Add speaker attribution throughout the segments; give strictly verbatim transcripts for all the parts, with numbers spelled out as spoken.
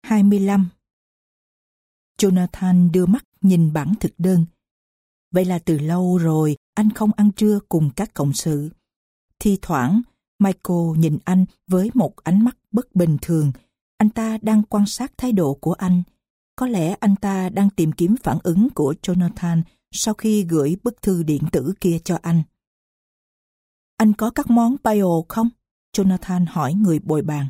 Speaker 1: hai mươi lăm. Jonathan đưa mắt nhìn bản thực đơn. Vậy là từ lâu rồi anh không ăn trưa cùng các cộng sự. Thi thoảng, Michael nhìn anh với một ánh mắt bất bình thường. Anh ta đang quan sát thái độ của anh. Có lẽ anh ta đang tìm kiếm phản ứng của Jonathan sau khi gửi bức thư điện tử kia cho anh. Anh có các món bio không? Jonathan hỏi người bồi bàn.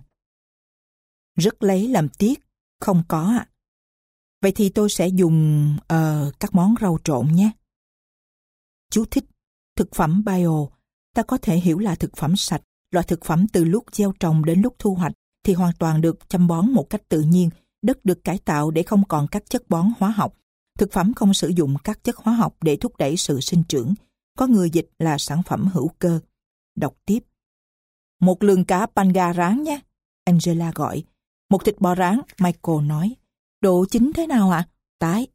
Speaker 1: Rất lấy làm tiếc, không có ạ. Vậy thì tôi sẽ dùng uh, các món rau trộn nhé. Chú thích, thực phẩm bio, ta có thể hiểu là thực phẩm sạch, loại thực phẩm từ lúc gieo trồng đến lúc thu hoạch thì hoàn toàn được chăm bón một cách tự nhiên, đất được cải tạo để không còn các chất bón hóa học. Thực phẩm không sử dụng các chất hóa học để thúc đẩy sự sinh trưởng. Có người dịch là sản phẩm hữu cơ. Đọc tiếp. Một lườn cá panga rán nhé, Angela gọi. Một thịt bò rán, Michael nói. Độ chín thế nào ạ? À? Tái.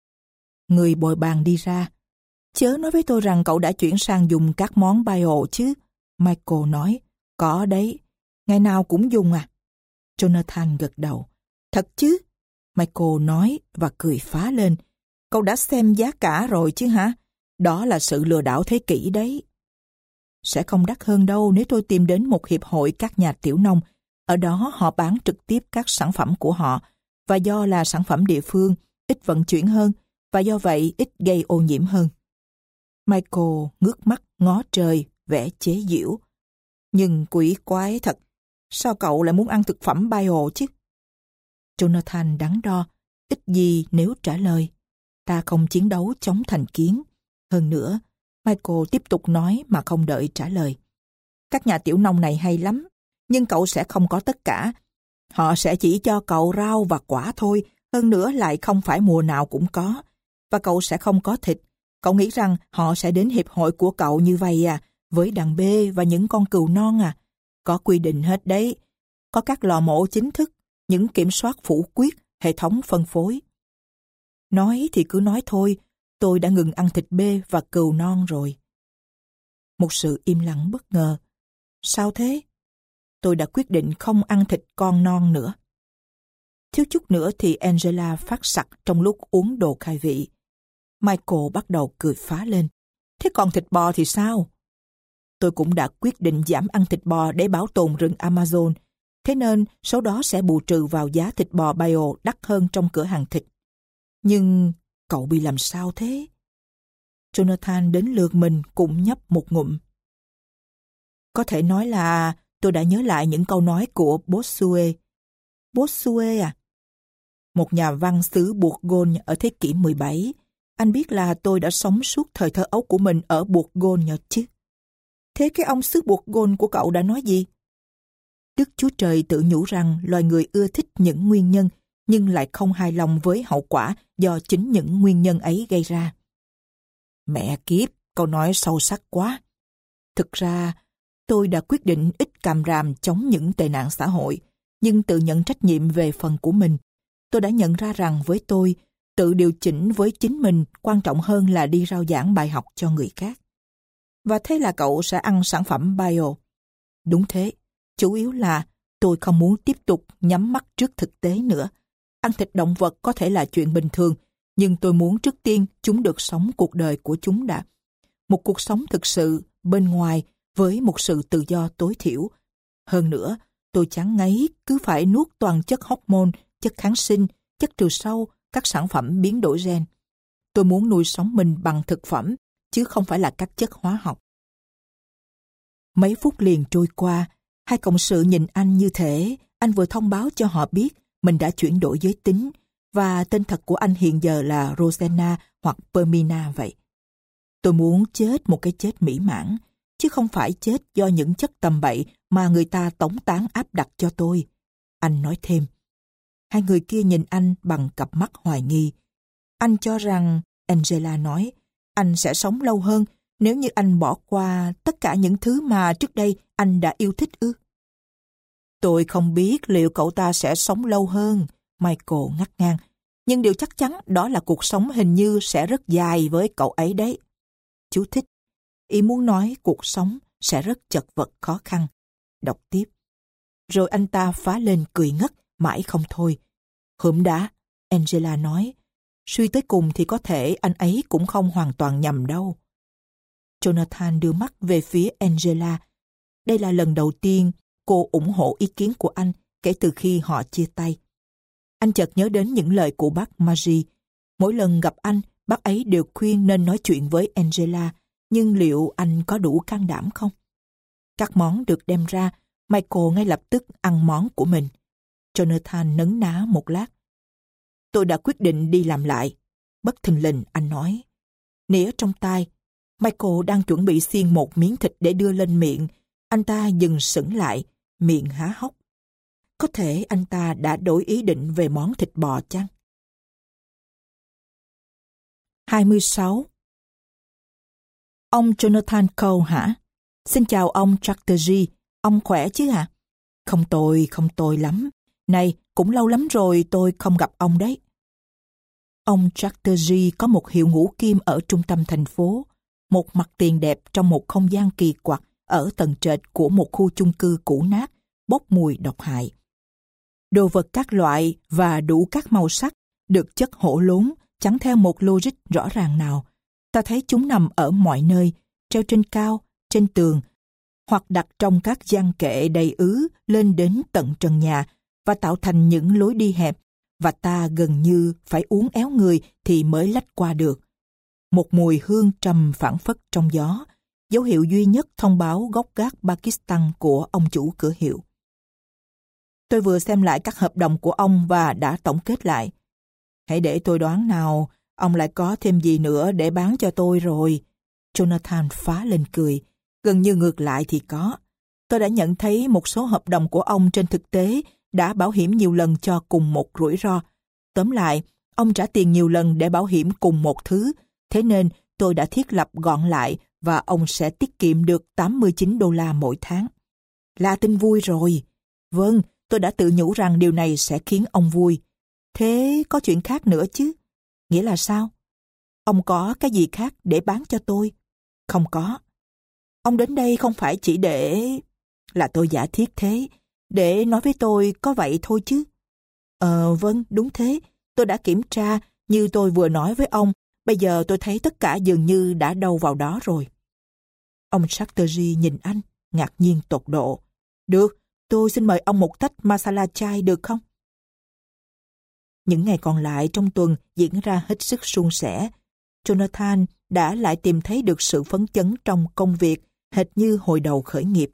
Speaker 1: Người bồi bàn đi ra. Chớ nói với tôi rằng cậu đã chuyển sang dùng các món bio chứ. Michael nói. Có đấy. Ngày nào cũng dùng à? Jonathan gật đầu. Thật chứ? Michael nói và cười phá lên. Cậu đã xem giá cả rồi chứ hả? Đó là sự lừa đảo thế kỷ đấy. Sẽ không đắt hơn đâu nếu tôi tìm đến một hiệp hội các nhà tiểu nông. Ở đó họ bán trực tiếp các sản phẩm của họ, và do là sản phẩm địa phương, ít vận chuyển hơn, và do vậy ít gây ô nhiễm hơn. Michael ngước mắt ngó trời, vẻ chế giễu. Nhưng quỷ quái thật, sao cậu lại muốn ăn thực phẩm bio chứ? Jonathan đắn đo, ít gì nếu trả lời. Ta không chiến đấu chống thành kiến. Hơn nữa, Michael tiếp tục nói mà không đợi trả lời. Các nhà tiểu nông này hay lắm, nhưng cậu sẽ không có tất cả. Họ sẽ chỉ cho cậu rau và quả thôi, hơn nữa lại không phải mùa nào cũng có. Và cậu sẽ không có thịt. Cậu nghĩ rằng họ sẽ đến hiệp hội của cậu như vậy à, với đàn bê và những con cừu non à? Có quy định hết đấy. Có các lò mổ chính thức, những kiểm soát phủ quyết, hệ thống phân phối. Nói thì cứ nói thôi, tôi đã ngừng ăn thịt bê và cừu non rồi. Một sự im lặng bất ngờ. Sao thế? Tôi đã quyết định không ăn thịt con non nữa. Thiếu chút nữa thì Angela phát sặc trong lúc uống đồ khai vị. Michael bắt đầu cười phá lên. Thế còn thịt bò thì sao? Tôi cũng đã quyết định giảm ăn thịt bò để bảo tồn rừng Amazon. Thế nên số đó sẽ bù trừ vào giá thịt bò bio đắt hơn trong cửa hàng thịt. Nhưng cậu bị làm sao thế? Jonathan đến lượt mình cũng nhấp một ngụm. Có thể nói là tôi đã nhớ lại những câu nói của Bossuet. Bossuet à? Một nhà văn xứ Bourgogne ở thế kỷ mười bảy. Anh biết là tôi đã sống suốt thời thơ ấu của mình ở Bourgogne chứ. Thế cái ông xứ Bourgogne của cậu đã nói gì? Đức Chúa Trời tự nhủ rằng loài người ưa thích những nguyên nhân, nhưng lại không hài lòng với hậu quả do chính những nguyên nhân ấy gây ra. Mẹ kiếp, câu nói sâu sắc quá. Thực ra, tôi đã quyết định ít càm ràm chống những tệ nạn xã hội, nhưng tự nhận trách nhiệm về phần của mình. Tôi đã nhận ra rằng với tôi, tự điều chỉnh với chính mình quan trọng hơn là đi rao giảng bài học cho người khác. Và thế là cậu sẽ ăn sản phẩm bio. Đúng thế, chủ yếu là tôi không muốn tiếp tục nhắm mắt trước thực tế nữa. Ăn thịt động vật có thể là chuyện bình thường, nhưng tôi muốn trước tiên chúng được sống cuộc đời của chúng đã. Một cuộc sống thực sự bên ngoài với một sự tự do tối thiểu. Hơn nữa, tôi chán ngấy cứ phải nuốt toàn chất hormone, chất kháng sinh, chất trừ sâu, các sản phẩm biến đổi gen. Tôi muốn nuôi sống mình bằng thực phẩm, chứ không phải là các chất hóa học. Mấy phút liền trôi qua, hai cộng sự nhìn anh như thể anh vừa thông báo cho họ biết mình đã chuyển đổi giới tính, và tên thật của anh hiện giờ là Rosanna hoặc Permina vậy. Tôi muốn chết một cái chết mỹ mãn, chứ không phải chết do những chất tầm bậy mà người ta tống táng áp đặt cho tôi. Anh nói thêm. Hai người kia nhìn anh bằng cặp mắt hoài nghi. Anh cho rằng, Angela nói, anh sẽ sống lâu hơn nếu như anh bỏ qua tất cả những thứ mà trước đây anh đã yêu thích ư. Tôi không biết liệu cậu ta sẽ sống lâu hơn, Michael ngắt ngang. Nhưng điều chắc chắn đó là cuộc sống hình như sẽ rất dài với cậu ấy đấy. Chú thích. Ý muốn nói cuộc sống sẽ rất chật vật khó khăn. Đọc tiếp. Rồi anh ta phá lên cười ngất, mãi không thôi. Hụm đã, Angela nói. Suy tới cùng thì có thể anh ấy cũng không hoàn toàn nhầm đâu. Jonathan đưa mắt về phía Angela. Đây là lần đầu tiên cô ủng hộ ý kiến của anh kể từ khi họ chia tay. Anh chợt nhớ đến những lời của bác Magie. Mỗi lần gặp anh, bác ấy đều khuyên nên nói chuyện với Angela, nhưng liệu anh có đủ can đảm không? Các món được đem ra, Michael ngay lập tức ăn món của mình. Jonathan nấn ná một lát. Tôi đã quyết định đi làm lại. Bất thình lình anh nói. Nĩa trong tay, Michael đang chuẩn bị xiên một miếng thịt để đưa lên miệng. Anh ta dừng sững lại, miệng há hốc. Có thể anh ta đã đổi ý định về món thịt bò chăng? hai mươi sáu. Ông Jonathan Cole hả? Xin chào ông Chatterjee, ông khỏe chứ hả? Không tồi, không tồi lắm. Này, cũng lâu lắm rồi tôi không gặp ông đấy. Ông Chatterjee có một hiệu ngũ kim ở trung tâm thành phố, một mặt tiền đẹp trong một không gian kỳ quặc ở tầng trệt của một khu chung cư cũ nát, bốc mùi độc hại. Đồ vật các loại và đủ các màu sắc được chất hổ lốn, chẳng theo một logic rõ ràng nào. Ta thấy chúng nằm ở mọi nơi, treo trên cao, trên tường, hoặc đặt trong các gian kệ đầy ứ lên đến tận trần nhà và tạo thành những lối đi hẹp, và ta gần như phải uốn éo người thì mới lách qua được. Một mùi hương trầm phảng phất trong gió, dấu hiệu duy nhất thông báo gốc gác Pakistan của ông chủ cửa hiệu. Tôi vừa xem lại các hợp đồng của ông và đã tổng kết lại. Hãy để tôi đoán nào, ông lại có thêm gì nữa để bán cho tôi rồi. Jonathan phá lên cười. Gần như ngược lại thì có. Tôi đã nhận thấy một số hợp đồng của ông trên thực tế đã bảo hiểm nhiều lần cho cùng một rủi ro. Tóm lại, ông trả tiền nhiều lần để bảo hiểm cùng một thứ, thế nên tôi đã thiết lập gọn lại và ông sẽ tiết kiệm được tám mươi chín đô la mỗi tháng. Là tin vui rồi. Vâng, tôi đã tự nhủ rằng điều này sẽ khiến ông vui. Thế có chuyện khác nữa chứ? Nghĩa là sao? Ông có cái gì khác để bán cho tôi? Không có. Ông đến đây không phải chỉ để... Là tôi giả thiết thế. Để nói với tôi có vậy thôi chứ. Ờ vâng, đúng thế. Tôi đã kiểm tra, như tôi vừa nói với ông. Bây giờ tôi thấy tất cả dường như đã đâu vào đó rồi. Ông Chatterjee nhìn anh, ngạc nhiên tột độ. Được, tôi xin mời ông một tách masala chai được không? Những ngày còn lại trong tuần diễn ra hết sức suôn sẻ. Jonathan đã lại tìm thấy được sự phấn chấn trong công việc, hệt như hồi đầu khởi nghiệp.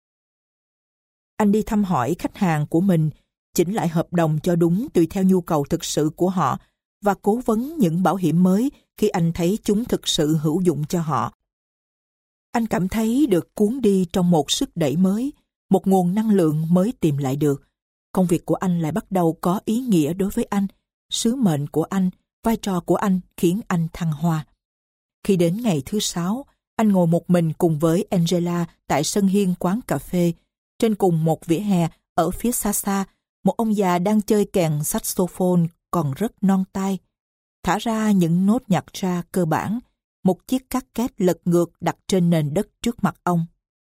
Speaker 1: Anh đi thăm hỏi khách hàng của mình, chỉnh lại hợp đồng cho đúng tùy theo nhu cầu thực sự của họ và cố vấn những bảo hiểm mới khi anh thấy chúng thực sự hữu dụng cho họ. Anh cảm thấy được cuốn đi trong một sức đẩy mới, một nguồn năng lượng mới tìm lại được. Công việc của anh lại bắt đầu có ý nghĩa đối với anh, sứ mệnh của anh, vai trò của anh khiến anh thăng hoa. Khi đến ngày thứ sáu, anh ngồi một mình cùng với Angela tại sân hiên quán cà phê. Trên cùng một vỉa hè, ở phía xa xa, một ông già đang chơi kèn saxophone còn rất non tai. Thả ra những nốt nhạc ra cơ bản, một chiếc cát két lật ngược đặt trên nền đất trước mặt ông.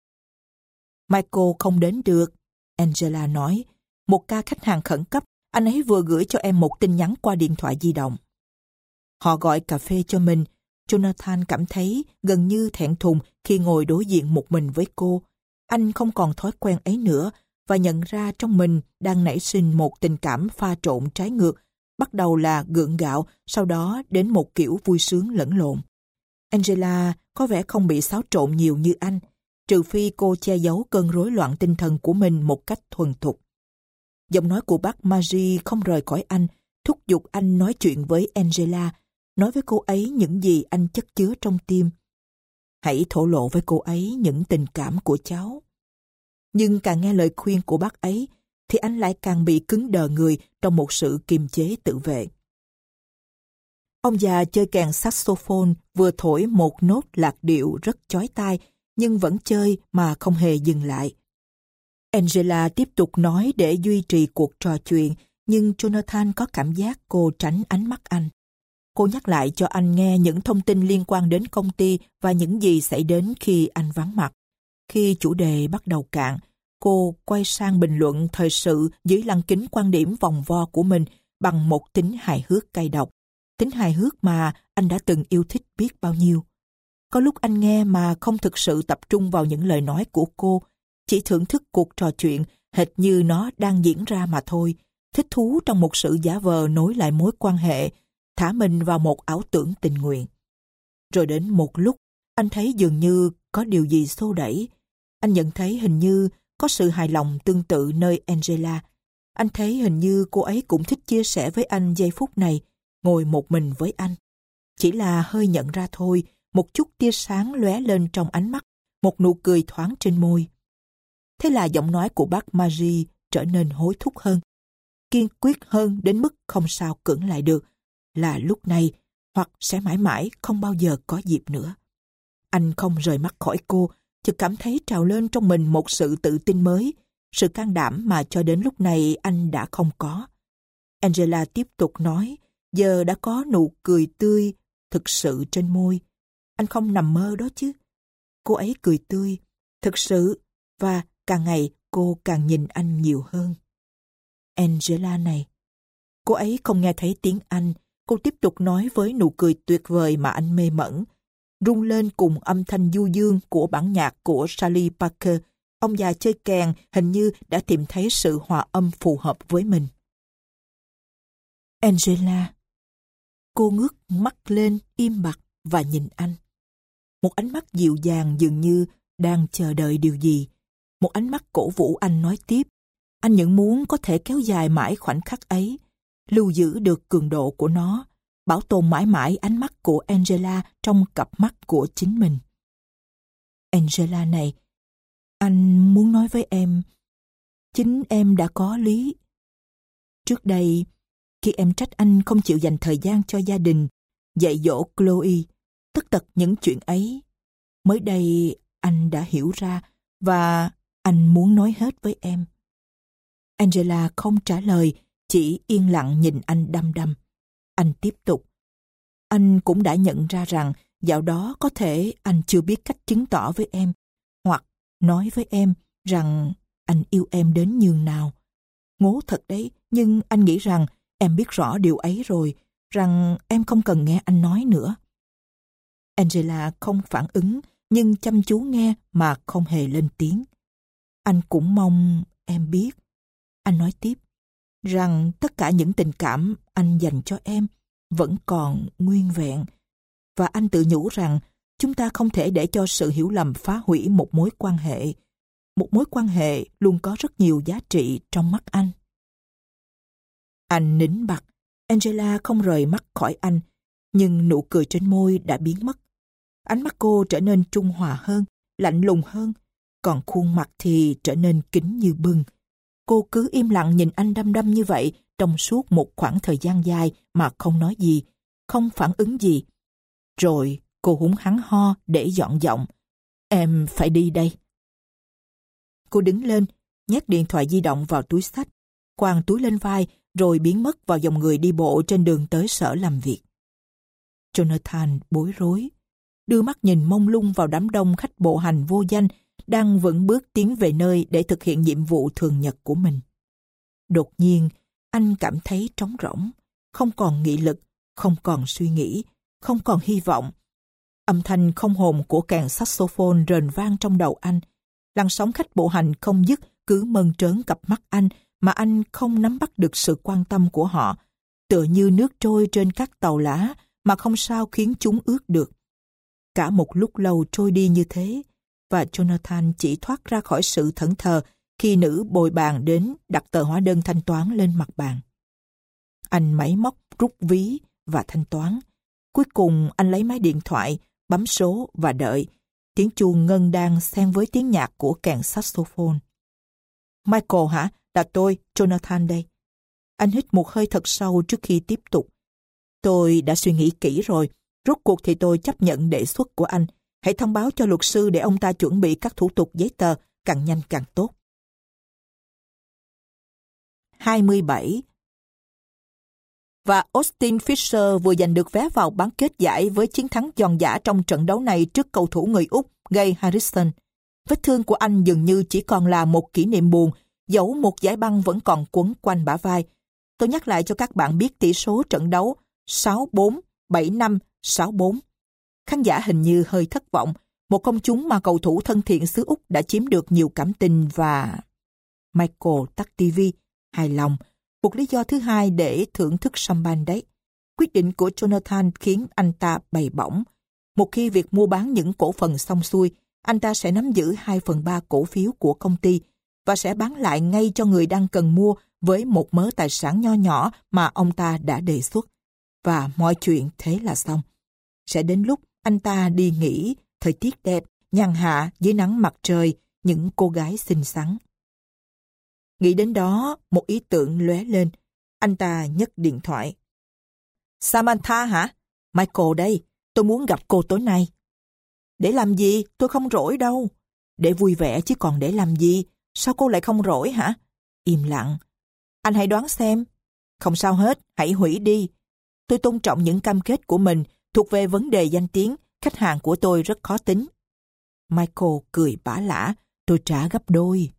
Speaker 1: Michael không đến được, Angela nói. Một ca khách hàng khẩn cấp, anh ấy vừa gửi cho em một tin nhắn qua điện thoại di động. Họ gọi cà phê cho mình. Jonathan cảm thấy gần như thẹn thùng khi ngồi đối diện một mình với cô. Anh không còn thói quen ấy nữa và nhận ra trong mình đang nảy sinh một tình cảm pha trộn trái ngược, bắt đầu là gượng gạo, sau đó đến một kiểu vui sướng lẫn lộn. Angela có vẻ không bị xáo trộn nhiều như anh, trừ phi cô che giấu cơn rối loạn tinh thần của mình một cách thuần thục. Giọng nói của bác Magie không rời khỏi anh, thúc giục anh nói chuyện với Angela, nói với cô ấy những gì anh chất chứa trong tim. Hãy thổ lộ với cô ấy những tình cảm của cháu. Nhưng càng nghe lời khuyên của bác ấy, thì anh lại càng bị cứng đờ người trong một sự kiềm chế tự vệ. Ông già chơi kèn saxophone vừa thổi một nốt lạc điệu rất chói tai, nhưng vẫn chơi mà không hề dừng lại. Angela tiếp tục nói để duy trì cuộc trò chuyện, nhưng Jonathan có cảm giác cô tránh ánh mắt anh. Cô nhắc lại cho anh nghe những thông tin liên quan đến công ty và những gì xảy đến khi anh vắng mặt. Khi chủ đề bắt đầu cạn, cô quay sang bình luận thời sự dưới lăng kính quan điểm vòng vo của mình bằng một tính hài hước cay độc, tính hài hước mà anh đã từng yêu thích biết bao nhiêu. Có lúc anh nghe mà không thực sự tập trung vào những lời nói của cô, chỉ thưởng thức cuộc trò chuyện hệt như nó đang diễn ra mà thôi, thích thú trong một sự giả vờ nối lại mối quan hệ, thả mình vào một ảo tưởng tình nguyện. Rồi đến một lúc, anh thấy dường như có điều gì xô đẩy. Anh nhận thấy hình như có sự hài lòng tương tự nơi Angela. Anh thấy hình như cô ấy cũng thích chia sẻ với anh giây phút này, ngồi một mình với anh. Chỉ là hơi nhận ra thôi, một chút tia sáng lóe lên trong ánh mắt, một nụ cười thoáng trên môi. Thế là giọng nói của bác Marie trở nên hối thúc hơn, kiên quyết hơn đến mức không sao cưỡng lại được, là lúc này hoặc sẽ mãi mãi không bao giờ có dịp nữa. Anh không rời mắt khỏi cô, chợt cảm thấy trào lên trong mình một sự tự tin mới, sự can đảm mà cho đến lúc này anh đã không có. Angela tiếp tục nói, giờ đã có nụ cười tươi thực sự trên môi. Anh không nằm mơ đó chứ. Cô ấy cười tươi, thực sự, và càng ngày cô càng nhìn anh nhiều hơn. Angela này. Cô ấy không nghe thấy tiếng Anh, cô tiếp tục nói với nụ cười tuyệt vời mà anh mê mẩn, rung lên cùng âm thanh du dương của bản nhạc của Charlie Parker. Ông già chơi kèn hình như đã tìm thấy sự hòa âm phù hợp với mình. Angela. Cô ngước mắt lên im bặt và nhìn anh. Một ánh mắt dịu dàng dường như đang chờ đợi điều gì. Một ánh mắt cổ vũ anh nói tiếp. Anh những muốn có thể kéo dài mãi khoảnh khắc ấy, lưu giữ được cường độ của nó, bảo tồn mãi mãi ánh mắt của Angela trong cặp mắt của chính mình. Angela này, anh muốn nói với em, chính em đã có lý. Trước đây, khi em trách anh không chịu dành thời gian cho gia đình, dạy dỗ Chloe, tất tật những chuyện ấy, mới đây anh đã hiểu ra và anh muốn nói hết với em. Angela không trả lời, chỉ yên lặng nhìn anh đăm đăm. Anh tiếp tục. Anh cũng đã nhận ra rằng dạo đó có thể anh chưa biết cách chứng tỏ với em, hoặc nói với em rằng anh yêu em đến nhường nào. Ngố thật đấy, nhưng anh nghĩ rằng em biết rõ điều ấy rồi, rằng em không cần nghe anh nói nữa. Angela không phản ứng, nhưng chăm chú nghe mà không hề lên tiếng. Anh cũng mong em biết. Anh nói tiếp, rằng tất cả những tình cảm anh dành cho em vẫn còn nguyên vẹn. Và anh tự nhủ rằng chúng ta không thể để cho sự hiểu lầm phá hủy một mối quan hệ. Một mối quan hệ luôn có rất nhiều giá trị trong mắt anh. Anh nín bặt. Angela không rời mắt khỏi anh, nhưng nụ cười trên môi đã biến mất. Ánh mắt cô trở nên trung hòa hơn, lạnh lùng hơn, còn khuôn mặt thì trở nên kín như bưng. Cô cứ im lặng nhìn anh đăm đăm như vậy trong suốt một khoảng thời gian dài mà không nói gì, không phản ứng gì. Rồi cô húng hắn ho để dọn giọng. Em phải đi đây. Cô đứng lên, nhét điện thoại di động vào túi xách, quàng túi lên vai rồi biến mất vào dòng người đi bộ trên đường tới sở làm việc. Jonathan bối rối, đưa mắt nhìn mông lung vào đám đông khách bộ hành vô danh đang vững bước tiến về nơi để thực hiện nhiệm vụ thường nhật của mình. Đột nhiên, anh cảm thấy trống rỗng, không còn nghị lực, không còn suy nghĩ, không còn hy vọng. Âm thanh không hồn của kèn saxophone rền vang trong đầu anh. Làn sóng khách bộ hành không dứt cứ mơn trớn cặp mắt anh mà anh không nắm bắt được sự quan tâm của họ, tựa như nước trôi trên các tàu lá mà không sao khiến chúng ướt được. Cả một lúc lâu trôi đi như thế, và Jonathan chỉ thoát ra khỏi sự thẫn thờ khi nữ bồi bàn đến đặt tờ hóa đơn thanh toán lên mặt bàn. Anh máy móc rút ví và thanh toán. Cuối cùng anh lấy máy điện thoại, bấm số và đợi. Tiếng chuông ngân đang xen với tiếng nhạc của kèn saxophone. Michael hả? Là tôi, Jonathan đây. Anh hít một hơi thật sâu trước khi tiếp tục. Tôi đã suy nghĩ kỹ rồi. Rốt cuộc thì tôi chấp nhận đề xuất của anh. Hãy thông báo cho luật sư để ông ta chuẩn bị các thủ tục giấy tờ, càng nhanh càng tốt. hai mươi bảy. Và Austin Fisher vừa giành được vé vào bán kết giải với chiến thắng giòn giã trong trận đấu này trước cầu thủ người Úc Gay Harrison. Vết thương của anh dường như chỉ còn là một kỷ niệm buồn, dẫu một dải băng vẫn còn quấn quanh bả vai. Tôi nhắc lại cho các bạn biết tỷ số trận đấu sáu bốn, bảy năm, sáu bốn. Khán giả hình như hơi thất vọng. Một công chúng mà cầu thủ thân thiện xứ Úc đã chiếm được nhiều cảm tình và... Michael tắt ti vi, hài lòng. Một lý do thứ hai để thưởng thức champagne đấy. Quyết định của Jonathan khiến anh ta bày bỏng. Một khi việc mua bán những cổ phần xong xuôi, anh ta sẽ nắm giữ hai phần ba cổ phiếu của công ty và sẽ bán lại ngay cho người đang cần mua với một mớ tài sản nho nhỏ mà ông ta đã đề xuất. Và mọi chuyện thế là xong. Sẽ đến lúc anh ta đi nghỉ, thời tiết đẹp, nhàn hạ dưới nắng mặt trời, những cô gái xinh xắn. Nghĩ đến đó, một ý tưởng lóe lên. Anh ta nhấc điện thoại. Samantha hả? Michael đây, tôi muốn gặp cô tối nay. Để làm gì? Tôi không rỗi đâu. Để vui vẻ chứ còn để làm gì? Sao cô lại không rỗi hả? Im lặng. Anh hãy đoán xem. Không sao hết, hãy hủy đi. Tôi tôn trọng những cam kết của mình thuộc về vấn đề danh tiếng. Khách hàng của tôi rất khó tính. Michael cười bả lả, tôi trả gấp đôi.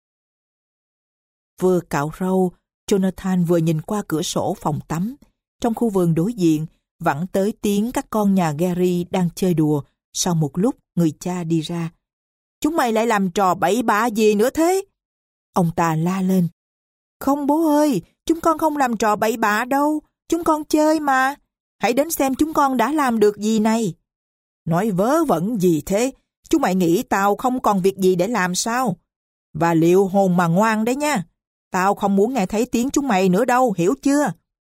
Speaker 1: Vừa cạo râu, Jonathan vừa nhìn qua cửa sổ phòng tắm. Trong khu vườn đối diện, vẳng tới tiếng các con nhà Gary đang chơi đùa. Sau một lúc, người cha đi ra. Chúng mày lại làm trò bậy bạ gì nữa thế? Ông ta la lên. Không bố ơi, chúng con không làm trò bậy bạ đâu. Chúng con chơi mà. Hãy đến xem chúng con đã làm được gì này. Nói vớ vẩn gì thế? Chúng mày nghĩ tao không còn việc gì để làm sao? Và liệu hồn mà ngoan đấy nha. Tao không muốn nghe thấy tiếng chúng mày nữa đâu, hiểu chưa?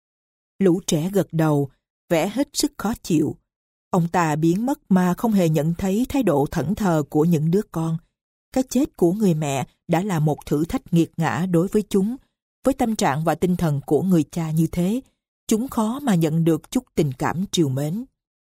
Speaker 1: Lũ trẻ gật đầu, vẻ hết sức khó chịu. Ông ta biến mất mà không hề nhận thấy thái độ thẫn thờ của những đứa con. Cái chết của người mẹ đã là một thử thách nghiệt ngã đối với chúng. Với tâm trạng và tinh thần của người cha như thế, chúng khó mà nhận được chút tình cảm trìu mến.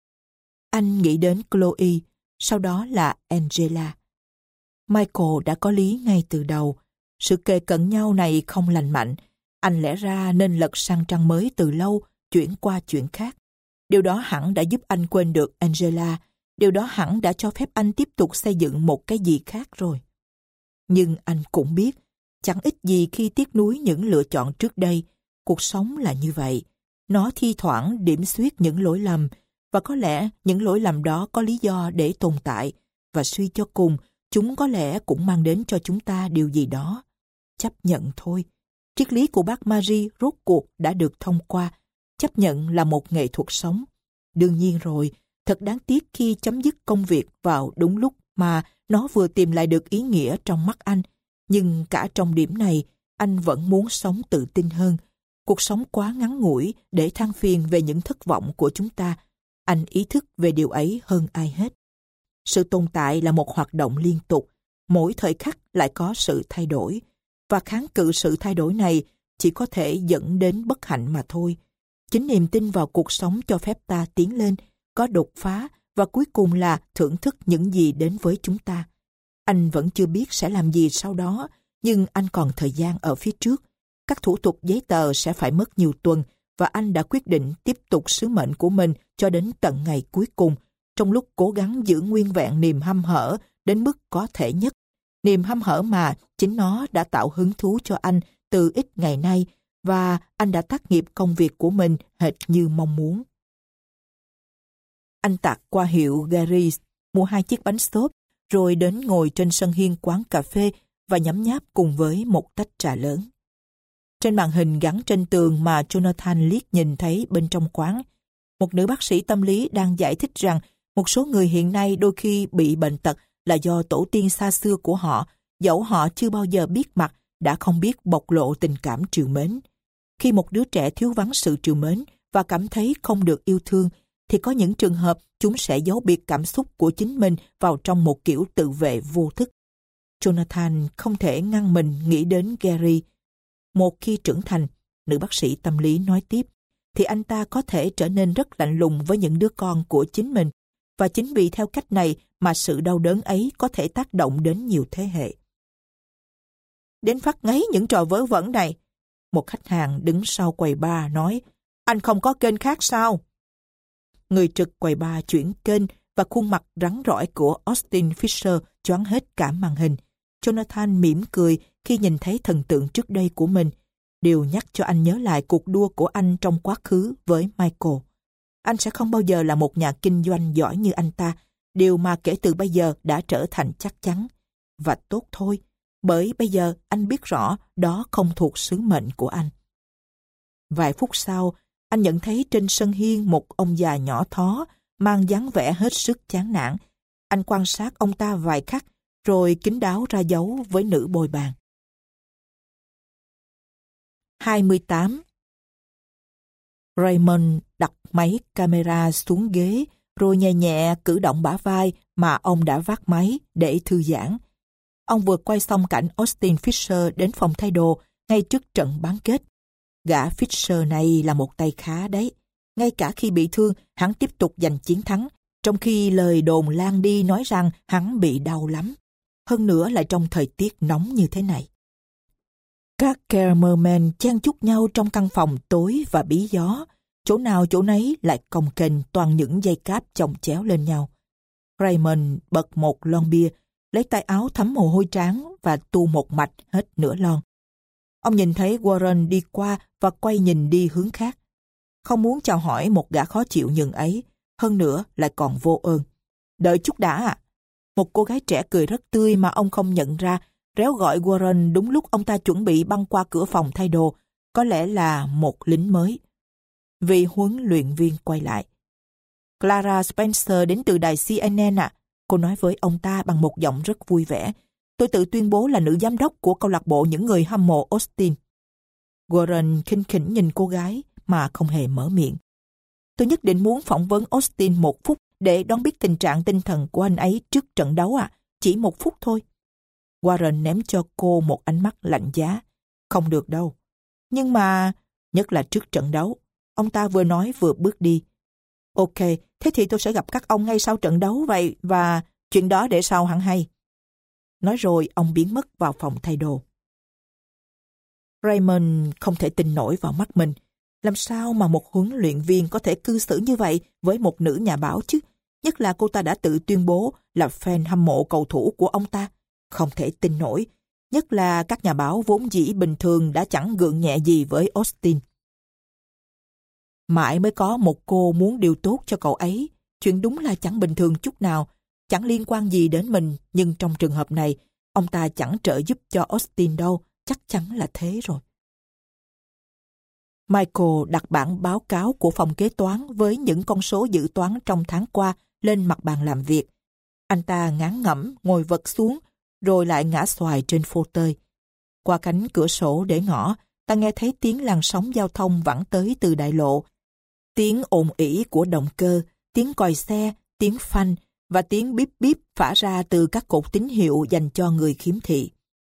Speaker 1: Anh nghĩ đến Chloe, sau đó là Angela. Michael đã có lý ngay từ đầu. Sự kề cận nhau này không lành mạnh. Anh lẽ ra nên lật sang trang mới từ lâu, chuyển qua chuyện khác. Điều đó hẳn đã giúp anh quên được Angela. Điều đó hẳn đã cho phép anh tiếp tục xây dựng một cái gì khác rồi. Nhưng anh cũng biết, chẳng ích gì khi tiếc nuối những lựa chọn trước đây. Cuộc sống là như vậy. Nó thi thoảng điểm xuyết những lỗi lầm, và có lẽ những lỗi lầm đó có lý do để tồn tại, và suy cho cùng, chúng có lẽ cũng mang đến cho chúng ta điều gì đó. Chấp nhận thôi. Triết lý của bác Marie rốt cuộc đã được thông qua. Chấp nhận là một nghệ thuật sống. Đương nhiên rồi, thật đáng tiếc khi chấm dứt công việc vào đúng lúc mà nó vừa tìm lại được ý nghĩa trong mắt anh. Nhưng cả trong điểm này, anh vẫn muốn sống tự tin hơn. Cuộc sống quá ngắn ngủi để than phiền về những thất vọng của chúng ta. Anh ý thức về điều ấy hơn ai hết. Sự tồn tại là một hoạt động liên tục. Mỗi thời khắc lại có sự thay đổi. Và kháng cự sự thay đổi này chỉ có thể dẫn đến bất hạnh mà thôi. Chính niềm tin vào cuộc sống cho phép ta tiến lên, có đột phá và cuối cùng là thưởng thức những gì đến với chúng ta. Anh vẫn chưa biết sẽ làm gì sau đó, nhưng anh còn thời gian ở phía trước. Các thủ tục giấy tờ sẽ phải mất nhiều tuần và anh đã quyết định tiếp tục sứ mệnh của mình cho đến tận ngày cuối cùng, trong lúc cố gắng giữ nguyên vẹn niềm hăm hở đến mức có thể nhất. Niềm hăm hở mà chính nó đã tạo hứng thú cho anh từ ít ngày nay và anh đã tác nghiệp công việc của mình hệt như mong muốn. Anh tạt qua hiệu Gary's, mua hai chiếc bánh xốp, rồi đến ngồi trên sân hiên quán cà phê và nhấm nháp cùng với một tách trà lớn. Trên màn hình gắn trên tường mà Jonathan liếc nhìn thấy bên trong quán, một nữ bác sĩ tâm lý đang giải thích rằng một số người hiện nay đôi khi bị bệnh tật là do tổ tiên xa xưa của họ, dẫu họ chưa bao giờ biết mặt, đã không biết bộc lộ tình cảm trìu mến. Khi một đứa trẻ thiếu vắng sự trìu mến và cảm thấy không được yêu thương, thì có những trường hợp chúng sẽ giấu biệt cảm xúc của chính mình vào trong một kiểu tự vệ vô thức. Jonathan không thể ngăn mình nghĩ đến Gary. Một khi trưởng thành, nữ bác sĩ tâm lý nói tiếp, thì anh ta có thể trở nên rất lạnh lùng với những đứa con của chính mình, và chính vì theo cách này mà sự đau đớn ấy có thể tác động đến nhiều thế hệ. Đến phát ngấy những trò vớ vẩn này, một khách hàng đứng sau quầy bar nói, anh không có kênh khác sao? Người trực quầy bar chuyển kênh và khuôn mặt rắn rỏi của Austin Fisher choáng hết cả màn hình. Jonathan mỉm cười khi nhìn thấy thần tượng trước đây của mình. đều nhắc cho anh nhớ lại cuộc đua của anh trong quá khứ với Michael. Anh sẽ không bao giờ là một nhà kinh doanh giỏi như anh ta, điều mà kể từ bây giờ đã trở thành chắc chắn. Và tốt thôi, bởi bây giờ anh biết rõ đó không thuộc sứ mệnh của anh. Vài phút sau, anh nhận thấy trên sân hiên một ông già nhỏ thó, mang dáng vẻ hết sức chán nản. Anh quan sát ông ta vài khắc, rồi kín đáo ra dấu với nữ bồi bàn. hai mươi tám. Raymond đặt máy camera xuống ghế, rồi nhẹ nhẹ cử động bả vai mà ông đã vác máy để thư giãn. Ông vừa quay xong cảnh Austin Fisher đến phòng thay đồ ngay trước trận bán kết. Gã Fisher này là một tay khá đấy. Ngay cả khi bị thương, hắn tiếp tục giành chiến thắng, trong khi lời đồn lan đi nói rằng hắn bị đau lắm. Hơn nữa lại trong thời tiết nóng như thế này. Các cameramen chen chúc nhau trong căn phòng tối và bí gió. Chỗ nào chỗ nấy lại cồng kềnh toàn những dây cáp chồng chéo lên nhau. Raymond bật một lon bia, lấy tay áo thấm mồ hôi trán và tu một mạch hết nửa lon. Ông nhìn thấy Warren đi qua và quay nhìn đi hướng khác. Không muốn chào hỏi một gã khó chịu nhường ấy, hơn nữa lại còn vô ơn. Đợi chút đã ạ. Một cô gái trẻ cười rất tươi mà ông không nhận ra, réo gọi Warren đúng lúc ông ta chuẩn bị băng qua cửa phòng thay đồ, có lẽ là một lính mới. Vị huấn luyện viên quay lại. Clara Spencer đến từ đài xê en en ạ. À. Cô nói với ông ta bằng một giọng rất vui vẻ. Tôi tự tuyên bố là nữ giám đốc của câu lạc bộ những người hâm mộ Austin. Warren khinh khỉnh nhìn cô gái mà không hề mở miệng. Tôi nhất định muốn phỏng vấn Austin một phút để đón biết tình trạng tinh thần của anh ấy trước trận đấu ạ. À. Chỉ một phút thôi. Warren ném cho cô một ánh mắt lạnh giá. Không được đâu. Nhưng mà, nhất là trước trận đấu, ông ta vừa nói vừa bước đi. Ok, thế thì tôi sẽ gặp các ông ngay sau trận đấu vậy, và chuyện đó để sau hẳn hay. Nói rồi ông biến mất vào phòng thay đồ. Raymond không thể tin nổi vào mắt mình. Làm sao mà một huấn luyện viên có thể cư xử như vậy với một nữ nhà báo chứ? Nhất là cô ta đã tự tuyên bố là fan hâm mộ cầu thủ của ông ta. Không thể tin nổi. Nhất là các nhà báo vốn dĩ bình thường đã chẳng gượng nhẹ gì với Austin. Mãi mới có một cô muốn điều tốt cho cậu ấy. Chuyện đúng là chẳng bình thường chút nào. Chẳng liên quan gì đến mình. Nhưng trong trường hợp này, ông ta chẳng trợ giúp cho Austin đâu. Chắc chắn là thế rồi. Michael đặt bảng báo cáo của phòng kế toán với những con số dự toán trong tháng qua lên mặt bàn làm việc. Anh ta ngán ngẩm ngồi vật xuống, rồi lại ngã xoài trên phô tơi. Qua cánh cửa sổ để ngõ, ta nghe thấy tiếng làn sóng giao thông vẳng tới từ đại lộ. Tiếng ồn ỉ của động cơ, tiếng còi xe, tiếng phanh và tiếng bíp bíp phả ra từ các cột tín hiệu dành cho người khiếm thị.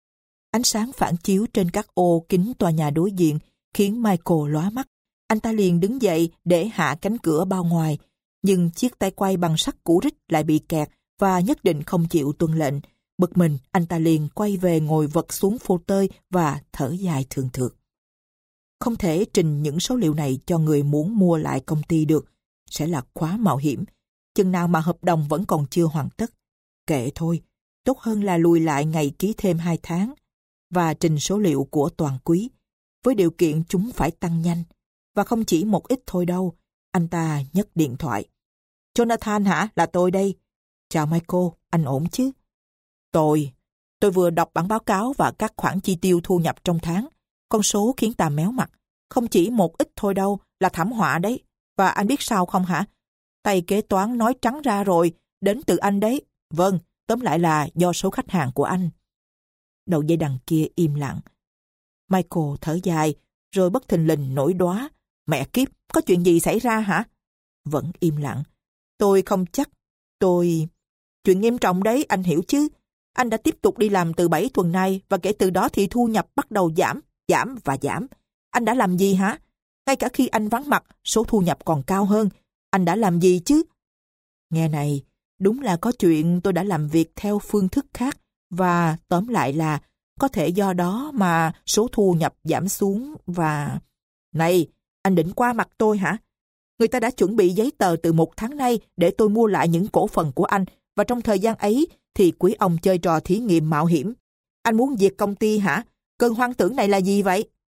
Speaker 1: Ánh sáng phản chiếu trên các ô kính tòa nhà đối diện khiến Michael lóa mắt. Anh ta liền đứng dậy để hạ cánh cửa bao ngoài, nhưng chiếc tay quay bằng sắt cũ rích lại bị kẹt và nhất định không chịu tuân lệnh. Bực mình, anh ta liền quay về ngồi vật xuống phô tơi và thở dài thường thượt. Không thể trình những số liệu này cho người muốn mua lại công ty được, sẽ là quá mạo hiểm. Chừng nào mà hợp đồng vẫn còn chưa hoàn tất. Kệ thôi, tốt hơn là lùi lại ngày ký thêm hai tháng và trình số liệu của toàn quý, với điều kiện chúng phải tăng nhanh. Và không chỉ một ít thôi đâu. Anh ta nhấc điện thoại. Jonathan hả? Là tôi đây. Chào Michael, anh ổn chứ? Tôi, tôi vừa đọc bản báo cáo và các khoản chi tiêu thu nhập trong tháng. Con số khiến ta méo mặt. Không chỉ một ít thôi đâu, là thảm họa đấy. Và anh biết sao không hả? Tay kế toán nói trắng ra rồi, đến từ anh đấy. Vâng, tóm lại là do số khách hàng của anh. Đầu dây đằng kia im lặng. Michael thở dài, rồi bất thình lình nổi đoá. Mẹ kiếp, có chuyện gì xảy ra hả? Vẫn im lặng. Tôi không chắc. Tôi... Chuyện nghiêm trọng đấy, anh hiểu chứ? Anh đã tiếp tục đi làm từ bảy tuần nay và kể từ đó thì thu nhập bắt đầu giảm, giảm và giảm. Anh đã làm gì hả? Ngay cả khi anh vắng mặt, số thu nhập còn cao hơn. Anh đã làm gì chứ? Nghe này, đúng là có chuyện tôi đã làm việc theo phương thức khác và tóm lại là có thể do đó mà số thu nhập giảm xuống và... Này, anh định qua mặt tôi hả? Người ta đã chuẩn bị giấy tờ từ một tháng nay để tôi mua lại những cổ phần của anh, và trong thời gian ấy thì quý ông chơi trò thí nghiệm mạo hiểm. Anh muốn diệt công ty hả? Cơn hoang tưởng này là gì vậy?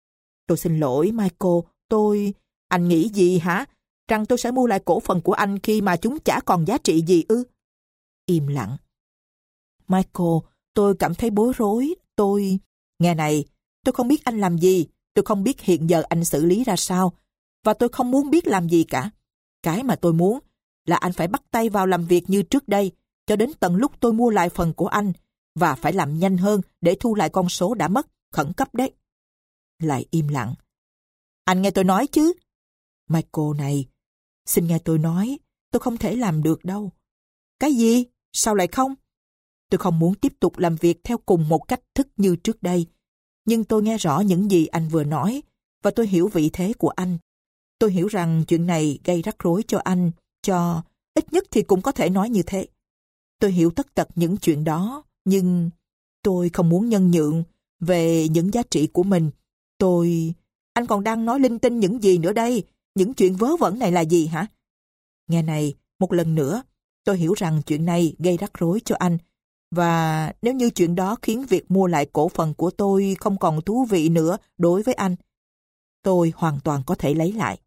Speaker 1: Tôi xin lỗi, Michael, tôi... Anh nghĩ gì hả? Rằng tôi sẽ mua lại cổ phần của anh khi mà chúng chả còn giá trị gì ư? Im lặng. Michael, tôi cảm thấy bối rối, tôi... Nghe này, tôi không biết anh làm gì, tôi không biết hiện giờ anh xử lý ra sao, và tôi không muốn biết làm gì cả. Cái mà tôi muốn là anh phải bắt tay vào làm việc như trước đây, cho đến tận lúc tôi mua lại phần của anh, và phải làm nhanh hơn để thu lại con số đã mất, khẩn cấp đấy. Lại im lặng. Anh nghe tôi nói chứ? Michael này, xin nghe tôi nói, tôi không thể làm được đâu. Cái gì? Sao lại không? Tôi không muốn tiếp tục làm việc theo cùng một cách thức như trước đây. Nhưng tôi nghe rõ những gì anh vừa nói, và tôi hiểu vị thế của anh. Tôi hiểu rằng chuyện này gây rắc rối cho anh, cho... Ít nhất thì cũng có thể nói như thế. Tôi hiểu tất tật những chuyện đó, nhưng tôi không muốn nhân nhượng về những giá trị của mình. Tôi... Anh còn đang nói linh tinh những gì nữa đây? Những chuyện vớ vẩn này là gì hả? Nghe này, một lần nữa, tôi hiểu rằng chuyện này gây rắc rối cho anh. Và nếu như chuyện đó khiến việc mua lại cổ phần của tôi không còn thú vị nữa đối với anh, tôi hoàn toàn có thể lấy lại.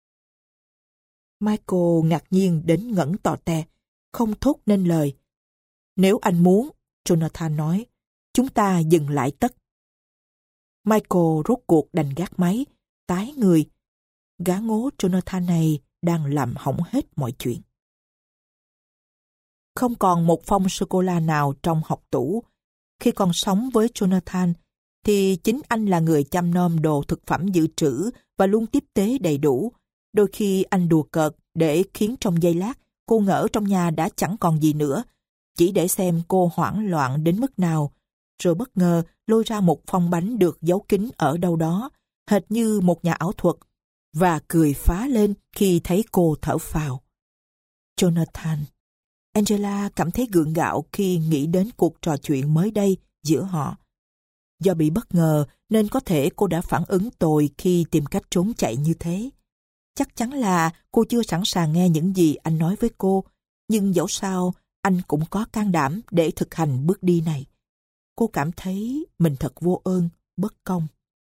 Speaker 1: Michael ngạc nhiên đến ngẩn tò te, không thốt nên lời. Nếu anh muốn, Jonathan nói, chúng ta dừng lại tất. Michael rốt cuộc đành gác máy, tái người. Gã ngố Jonathan này đang làm hỏng hết mọi chuyện. Không còn một phong sô-cô-la nào trong học tủ. Khi còn sống với Jonathan, thì chính anh là người chăm nom đồ thực phẩm dự trữ và luôn tiếp tế đầy đủ. Đôi khi anh đùa cợt để khiến trong giây lát cô ngỡ trong nhà đã chẳng còn gì nữa, chỉ để xem cô hoảng loạn đến mức nào, rồi bất ngờ lôi ra một phong bánh được giấu kín ở đâu đó, hệt như một nhà ảo thuật, và cười phá lên khi thấy cô thở phào. Jonathan. Angela cảm thấy gượng gạo khi nghĩ đến cuộc trò chuyện mới đây giữa họ. Do bị bất ngờ nên có thể cô đã phản ứng tồi khi tìm cách trốn chạy như thế. Chắc chắn là cô chưa sẵn sàng nghe những gì anh nói với cô, nhưng dẫu sao anh cũng có can đảm để thực hành bước đi này. Cô cảm thấy mình thật vô ơn, bất công.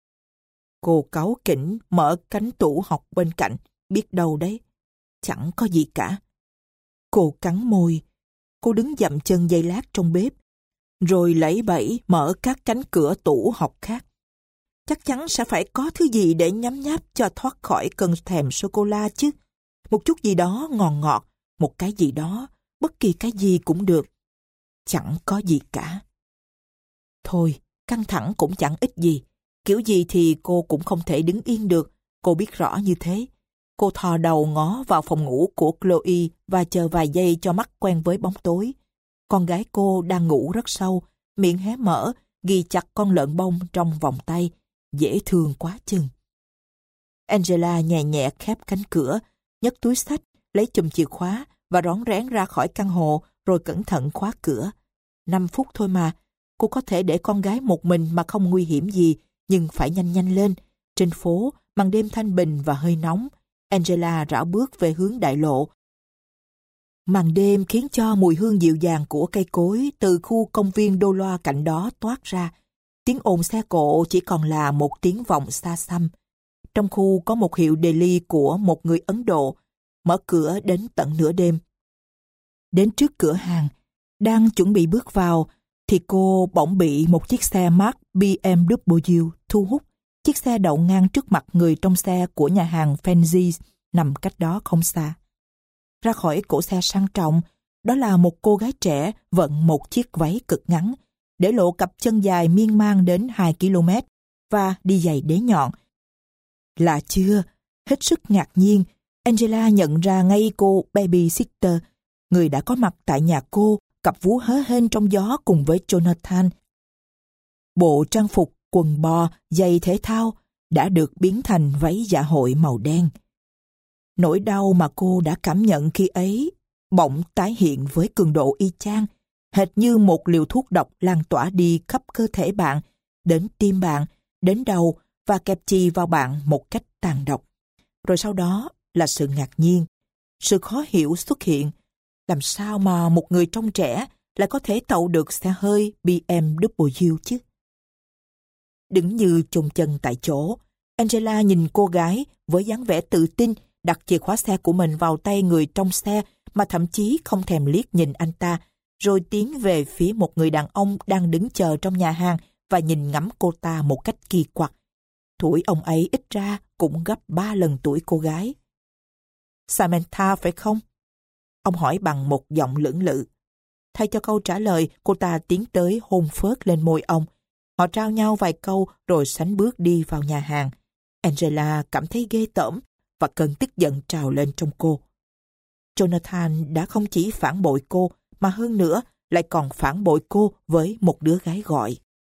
Speaker 1: Cô cáu kỉnh mở cánh tủ học bên cạnh, biết đâu đấy. Chẳng có gì cả. Cô cắn môi. Cô đứng dậm chân giây lát trong bếp, rồi lẫy bẫy mở các cánh cửa tủ học khác. Chắc chắn sẽ phải có thứ gì để nhấm nháp cho thoát khỏi cơn thèm sô-cô-la chứ. Một chút gì đó ngọt ngọt, một cái gì đó, bất kỳ cái gì cũng được. Chẳng có gì cả. Thôi, căng thẳng cũng chẳng ích gì. Kiểu gì thì cô cũng không thể đứng yên được. Cô biết rõ như thế. Cô thò đầu ngó vào phòng ngủ của Chloe và chờ vài giây cho mắt quen với bóng tối. Con gái cô đang ngủ rất sâu, miệng hé mở, ghi chặt con lợn bông trong vòng tay. Dễ thương quá chừng. Angela nhẹ nhẹ khép cánh cửa, nhấc túi xách, lấy chùm chìa khóa và rón rén ra khỏi căn hộ rồi cẩn thận khóa cửa. Năm phút thôi mà, cô có thể để con gái một mình mà không nguy hiểm gì, nhưng phải nhanh nhanh lên. Trên phố, màn đêm thanh bình và hơi nóng, Angela rảo bước về hướng đại lộ. Màn đêm khiến cho mùi hương dịu dàng của cây cối từ khu công viên đô loa cạnh đó toát ra. Tiếng ồn xe cộ chỉ còn là một tiếng vọng xa xăm. Trong khu có một hiệu deli của một người Ấn Độ, mở cửa đến tận nửa đêm. Đến trước cửa hàng, đang chuẩn bị bước vào, thì cô bỗng bị một chiếc xe Mark bê em vê thu hút. Chiếc xe đậu ngang trước mặt người trong xe của nhà hàng Fancy nằm cách đó không xa. Ra khỏi cỗ xe sang trọng, đó là một cô gái trẻ vận một chiếc váy cực ngắn, để lộ cặp chân dài miên man đến hai ki lô mét và đi giày đế nhọn. Lạ chưa? Hết sức ngạc nhiên, Angela nhận ra ngay cô babysitter, người đã có mặt tại nhà cô, cặp vú hớ hênh trong gió cùng với Jonathan. Bộ trang phục quần bò, giày thể thao đã được biến thành váy dạ hội màu đen. Nỗi đau mà cô đã cảm nhận khi ấy bỗng tái hiện với cường độ y chang, hệt như một liều thuốc độc lan tỏa đi khắp cơ thể bạn, đến tim bạn, đến đầu và kẹp chì vào bạn một cách tàn độc. Rồi sau đó là sự ngạc nhiên, sự khó hiểu xuất hiện. Làm sao mà một người trông trẻ lại có thể tậu được xe hơi bê em vê chứ? Đứng như chôn chân tại chỗ, Angela nhìn cô gái với dáng vẻ tự tin đặt chìa khóa xe của mình vào tay người trong xe mà thậm chí không thèm liếc nhìn anh ta, rồi tiến về phía một người đàn ông đang đứng chờ trong nhà hàng và nhìn ngắm cô ta một cách kỳ quặc. Tuổi ông ấy ít ra cũng gấp ba lần tuổi cô gái. Samantha phải không? Ông hỏi bằng một giọng lưỡng lự. Thay cho câu trả lời, cô ta tiến tới hôn phớt lên môi ông. Họ trao nhau vài câu rồi sánh bước đi vào nhà hàng. Angela cảm thấy ghê tởm và cơn tức giận trào lên trong cô. Jonathan đã không chỉ phản bội cô mà hơn nữa lại còn phản bội cô với một đứa gái gọi.